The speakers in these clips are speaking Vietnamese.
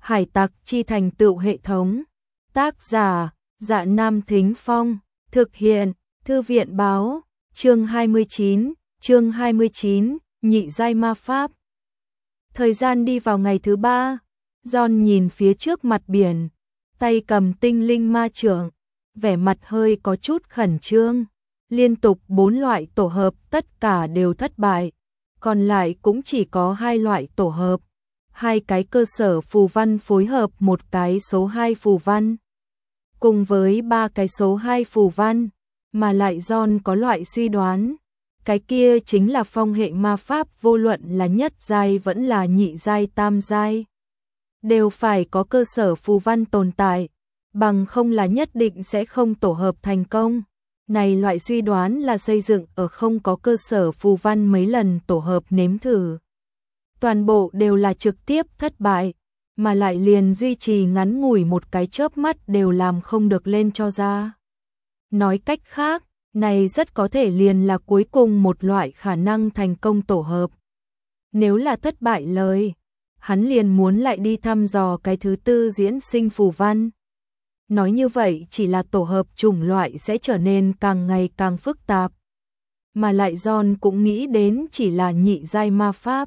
Hải tặc chi thành tựu hệ thống. Tác giả, Dạ Nam Thính Phong. Thực hiện, Thư viện báo. Chương 29, nhị giai ma pháp. Thời gian đi vào ngày thứ 3, John nhìn phía trước mặt biển, tay cầm tinh linh ma chưởng, vẻ mặt hơi có chút khẩn trương. Liên tục 4 loại tổ hợp tất cả đều thất bại, còn lại cũng chỉ có 2 loại tổ hợp. 2 cái cơ sở phù văn phối hợp một cái số 2 phù văn, cùng với 3 cái số 2 phù văn, mà lại John có loại suy đoán. Cái kia chính là phong hệ ma pháp, vô luận là nhất giai vẫn là nhị giai tam giai, đều phải có cơ sở phù văn tồn tại, bằng không là nhất định sẽ không tổ hợp thành công. Này loại suy đoán là xây dựng ở không có cơ sở phù văn mấy lần tổ hợp nếm thử. Toàn bộ đều là trực tiếp thất bại, mà lại liền duy trì ngắn ngủi một cái chớp mắt đều làm không được lên cho ra. Nói cách khác, này rất có thể liền là cuối cùng một loại khả năng thành công tổ hợp. Nếu là thất bại lời, hắn liền muốn lại đi thăm dò cái thứ tư diễn sinh phù văn. Nói như vậy chỉ là tổ hợp chủng loại sẽ trở nên càng ngày càng phức tạp. Mà lại John cũng nghĩ đến chỉ là nhị giai ma pháp.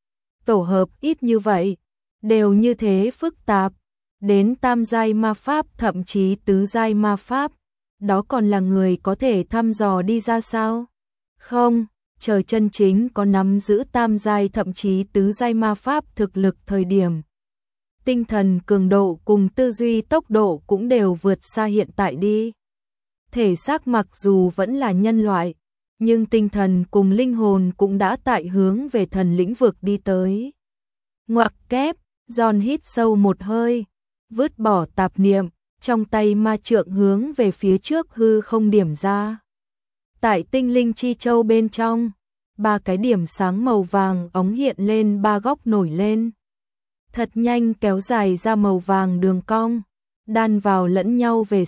Tổ hợp ít như vậy, đều như thế phức tạp. Đến tam giai ma pháp thậm chí tứ giai ma pháp, đó còn là người có thể thăm dò đi ra sao? Không, chờ chân chính có nắm giữ tam giai thậm chí tứ giai ma pháp thực lực thời điểm. Tinh thần cường độ cùng tư duy tốc độ cũng đều vượt xa hiện tại đi. Thể xác mặc dù vẫn là nhân loại, nhưng tinh thần cùng linh hồn cũng đã tại hướng về thần lĩnh vực đi tới. Ngoặc kép, John hít sâu một hơi, vứt bỏ tạp niệm, trong tay ma trượng hướng về phía trước hư không điểm ra. Tại tinh linh chi châu bên trong, 3 cái điểm sáng màu vàng óng hiện lên, 3 góc nổi lên. Thật nhanh kéo dài ra màu vàng đường cong, đan vào lẫn nhau về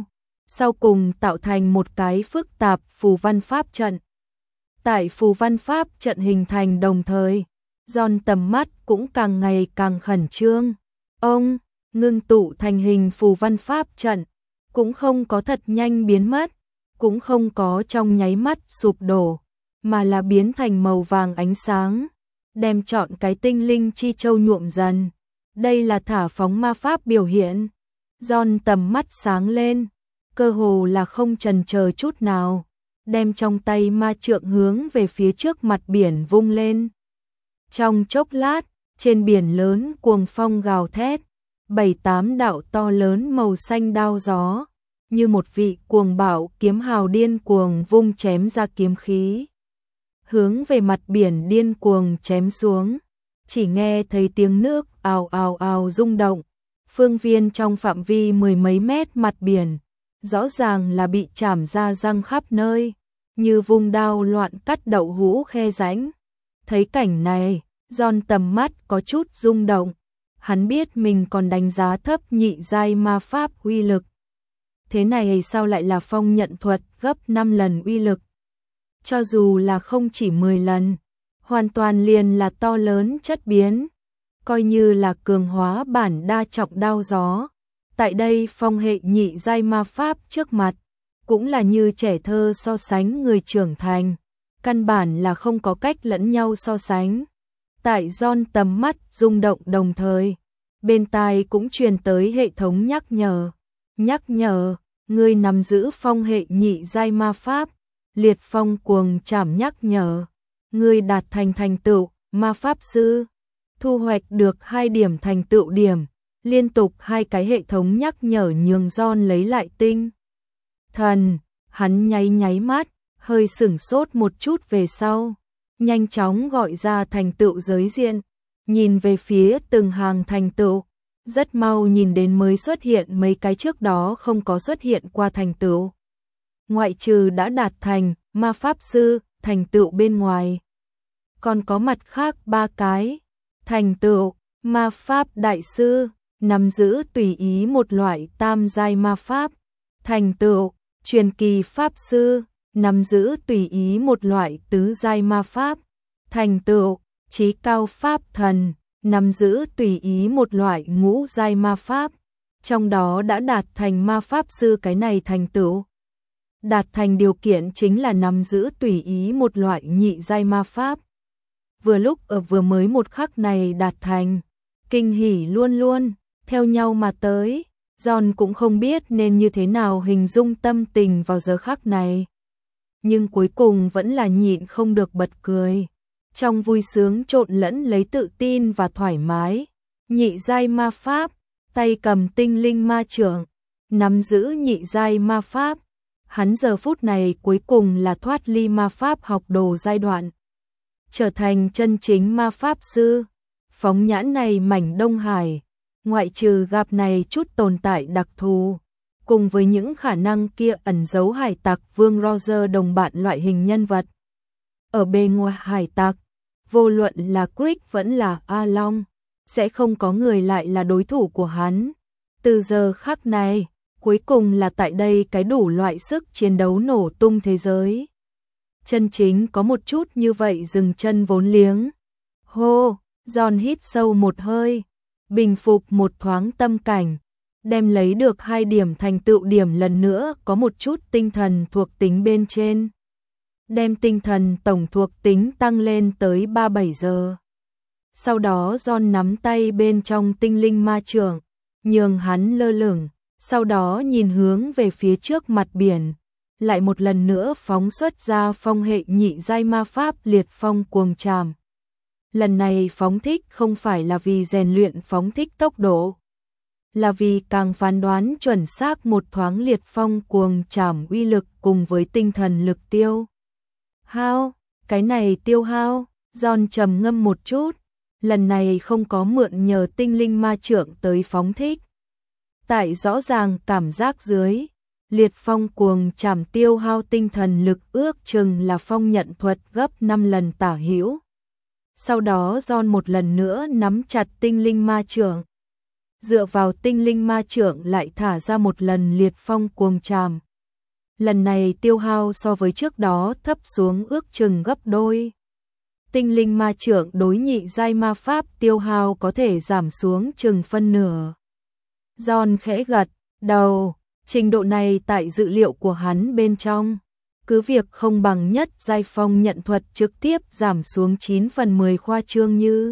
sau cùng tạo thành một cái phức tạp phù văn pháp trận. Tại phù văn pháp trận hình thành đồng thời, John tầm mắt cũng càng ngày càng khẩn trương. Ông ngưng tụ thành hình phù văn pháp trận, cũng không có thật nhanh biến mất, cũng không có trong nháy mắt sụp đổ, mà là biến thành màu vàng ánh sáng, đem trọn cái tinh linh chi châu nhuộm dần. Đây là thả phóng ma pháp biểu hiện. John tầm mắt sáng lên, cơ hồ là không chần chờ chút nào, đem trong tay ma trượng hướng về phía trước mặt biển vung lên. Trong chốc lát, trên biển lớn cuồng phong gào thét, 7-8 đạo to lớn màu xanh đao gió, như một vị cuồng bạo kiếm hào điên cuồng vung chém ra kiếm khí, hướng về mặt biển điên cuồng chém xuống. Chỉ nghe thấy tiếng nước ào ào ào rung động, phương viên trong phạm vi 10 mấy mét mặt biển, rõ ràng là bị chảm ra răng khắp nơi, như vung đao loạn cắt đậu hũ khe rãnh. Thấy cảnh này, John tầm mắt có chút rung động, hắn biết mình còn đánh giá thấp nhị giai ma pháp uy lực. Thế này sao lại là phong nhận thuật gấp 5 lần uy lực? Cho dù là không chỉ 10 lần, hoàn toàn liền là to lớn chất biến, coi như là cường hóa bản đa trọng đao gió. Tại đây phong hệ nhị giai ma pháp trước mặt, cũng là như trẻ thơ so sánh người trưởng thành, căn bản là không có cách lẫn nhau so sánh. Tại John tầm mắt rung động đồng thời, bên tai cũng truyền tới hệ thống nhắc nhở, người nắm giữ phong hệ nhị giai ma pháp, liệt phong cuồng trảm nhắc nhở, người đạt thành tựu ma pháp sư, thu hoạch được 2 điểm thành tựu điểm. Liên tục 2 cái hệ thống nhắc nhở nhường John lấy lại tinh thần, hắn nháy mắt, hơi sửng sốt một chút về sau, nhanh chóng gọi ra thành tựu giới diện, nhìn về phía từng hàng thành tựu, rất mau nhìn đến mới xuất hiện mấy cái trước đó không có xuất hiện qua thành tựu. Ngoại trừ đã đạt thành ma pháp sư thành tựu bên ngoài, còn có mặt khác 3 cái thành tựu ma pháp đại sư, nắm giữ tùy ý một loại tam giai ma pháp, thành tựu truyền kỳ pháp sư, nắm giữ tùy ý một loại tứ giai ma pháp, thành tựu chí cao pháp thần, nắm giữ tùy ý một loại ngũ giai ma pháp, trong đó đã đạt thành ma pháp sư cái này thành tựu. Đạt thành điều kiện chính là nắm giữ tùy ý một loại nhị giai ma pháp. Vừa lúc ở vừa mới một khắc này đạt thành, kinh hỉ luôn luôn theo nhau mà tới. John cũng không biết nên như thế nào hình dung tâm tình vào giờ khắc này, nhưng cuối cùng vẫn là nhịn không được bật cười. Trong vui sướng trộn lẫn lấy tự tin và thoải mái, nhị giai ma pháp, tay cầm tinh linh ma chưởng, nắm giữ nhị giai ma pháp. Hắn giờ phút này cuối cùng là thoát ly ma pháp học đồ giai đoạn, trở thành chân chính ma pháp sư. Phóng nhãn này mảnh Đông Hải, ngoại trừ gặp này chút tồn tại đặc thù, cùng với những khả năng kia ẩn giấu hải tặc Vương Roger đồng bạn loại hình nhân vật. Ở bề ngoài hải tặc, vô luận là Crick vẫn là A Long, sẽ không có người lại là đối thủ của hắn. Từ giờ khắc này, cuối cùng là tại đây cái đủ loại sức chiến đấu nổ tung thế giới. Chân chính có một chút như vậy dừng chân vốn liếng. Hô, John hít sâu một hơi, bình phục một thoáng tâm cảnh, đem lấy được 2 điểm thành tựu điểm lần nữa có một chút tinh thần thuộc tính bên trên. Đem tinh thần tổng thuộc tính tăng lên tới 37 giờ. Sau đó John nắm tay bên trong tinh linh ma chưởng, nhường hắn lơ lửng, sau đó nhìn hướng về phía trước mặt biển, lại một lần nữa phóng xuất ra phong hệ nhị giai ma pháp liệt phong cuồng trảm. Lần này phóng thích không phải là vì rèn luyện phóng thích tốc độ, là vì càng phán đoán chuẩn xác một thoáng liệt phong cuồng trảm uy lực cùng với tinh thần lực tiêu hao. Cái này tiêu hao, John trầm ngâm một chút, lần này không có mượn nhờ tinh linh ma chưởng tới phóng thích. Tại rõ ràng cảm giác dưới, liệt phong cuồng trảm tiêu hao tinh thần lực ước chừng là phong nhận thuật gấp 5 lần tả hữu. Sau đó John một lần nữa nắm chặt tinh linh ma chưởng, dựa vào tinh linh ma chưởng lại thả ra một lần liệt phong cuồng trảm. Lần này tiêu hao so với trước đó thấp xuống ước chừng gấp đôi. Tinh linh ma chưởng đối nhị giai ma pháp tiêu hao có thể giảm xuống chừng phân nửa. John khẽ gật đầu, trình độ này tại dự liệu của hắn bên trong. Cứ việc không bằng nhất giai phong nhận thuật trực tiếp giảm xuống 9/10 khoa trương như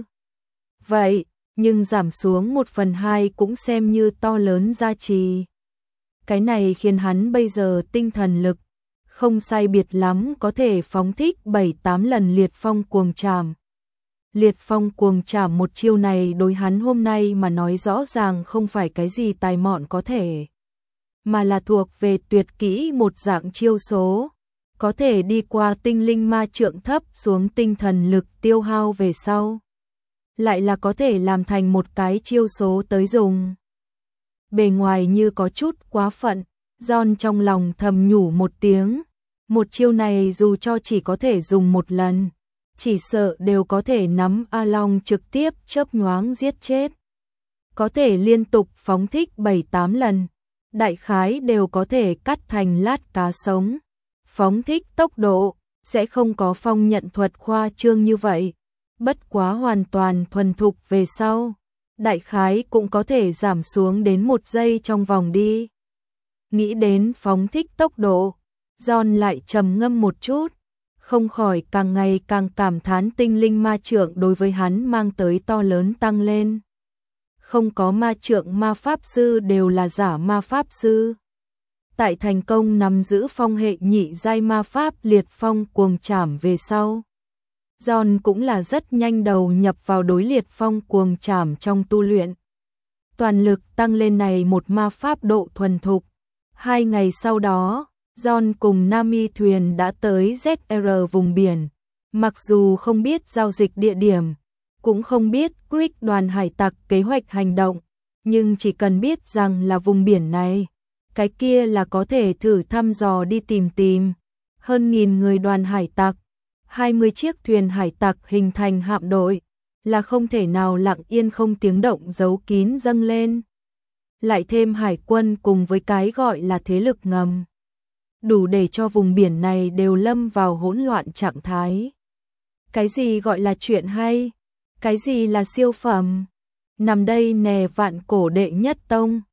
vậy, nhưng giảm xuống 1/2 cũng xem như to lớn giá trị. Cái này khiến hắn bây giờ tinh thần lực không sai biệt lắm có thể phóng thích 7-8 lần liệt phong cuồng trảm. Liệt phong cuồng trảm một chiêu này đối hắn hôm nay mà nói rõ ràng không phải cái gì tài mọn có thể, mà là thuộc về tuyệt kỹ một dạng chiêu số, có thể đi qua tinh linh ma chưởng thấp xuống tinh thần lực tiêu hao về sau, lại là có thể làm thành một cái chiêu số tới dùng. Bề ngoài như có chút quá phận, John trong lòng thầm nhủ một tiếng, một chiêu này dù cho chỉ có thể dùng một lần, chỉ sợ đều có thể nắm A Long trực tiếp chớp nhoáng giết chết. Có thể liên tục phóng thích 7-8 lần, đại khái đều có thể cắt thành lát cá sống. Phóng thích tốc độ sẽ không có phong nhận thuật khoa trương như vậy, bất quá hoàn toàn thuần thục về sau, đại khái cũng có thể giảm xuống đến 1 giây trong vòng đi. Nghĩ đến phóng thích tốc độ, John lại trầm ngâm một chút, không khỏi càng ngày càng cảm thán tinh linh ma chưởng đối với hắn mang tới to lớn tăng lên. Không có ma chưởng ma pháp sư đều là giả ma pháp sư. Tại thành công nắm giữ phong hệ nhị giai ma pháp liệt phong cuồng trảm về sau, John cũng là rất nhanh đầu nhập vào đối liệt phong cuồng trảm trong tu luyện. Toàn lực tăng lên này một ma pháp độ thuần thục. 2 ngày sau đó, John cùng Nami thuyền đã tới ZR vùng biển. Mặc dù không biết giao dịch địa điểm, cũng không biết Crick đoàn hải tặc kế hoạch hành động, nhưng chỉ cần biết rằng là vùng biển này, cái kia là có thể thử thăm dò đi tìm. Hơn 1000 người đoàn hải tặc, 20 chiếc thuyền hải tặc hình thành hạm đội, là không thể nào lặng yên không tiếng động giấu kín dâng lên. Lại thêm hải quân cùng với cái gọi là thế lực ngầm, đủ để cho vùng biển này đều lâm vào hỗn loạn trạng thái. Cái gì gọi là chuyện hay? Cái gì là siêu phẩm? Nằm đây nè, vạn cổ đệ nhất tông.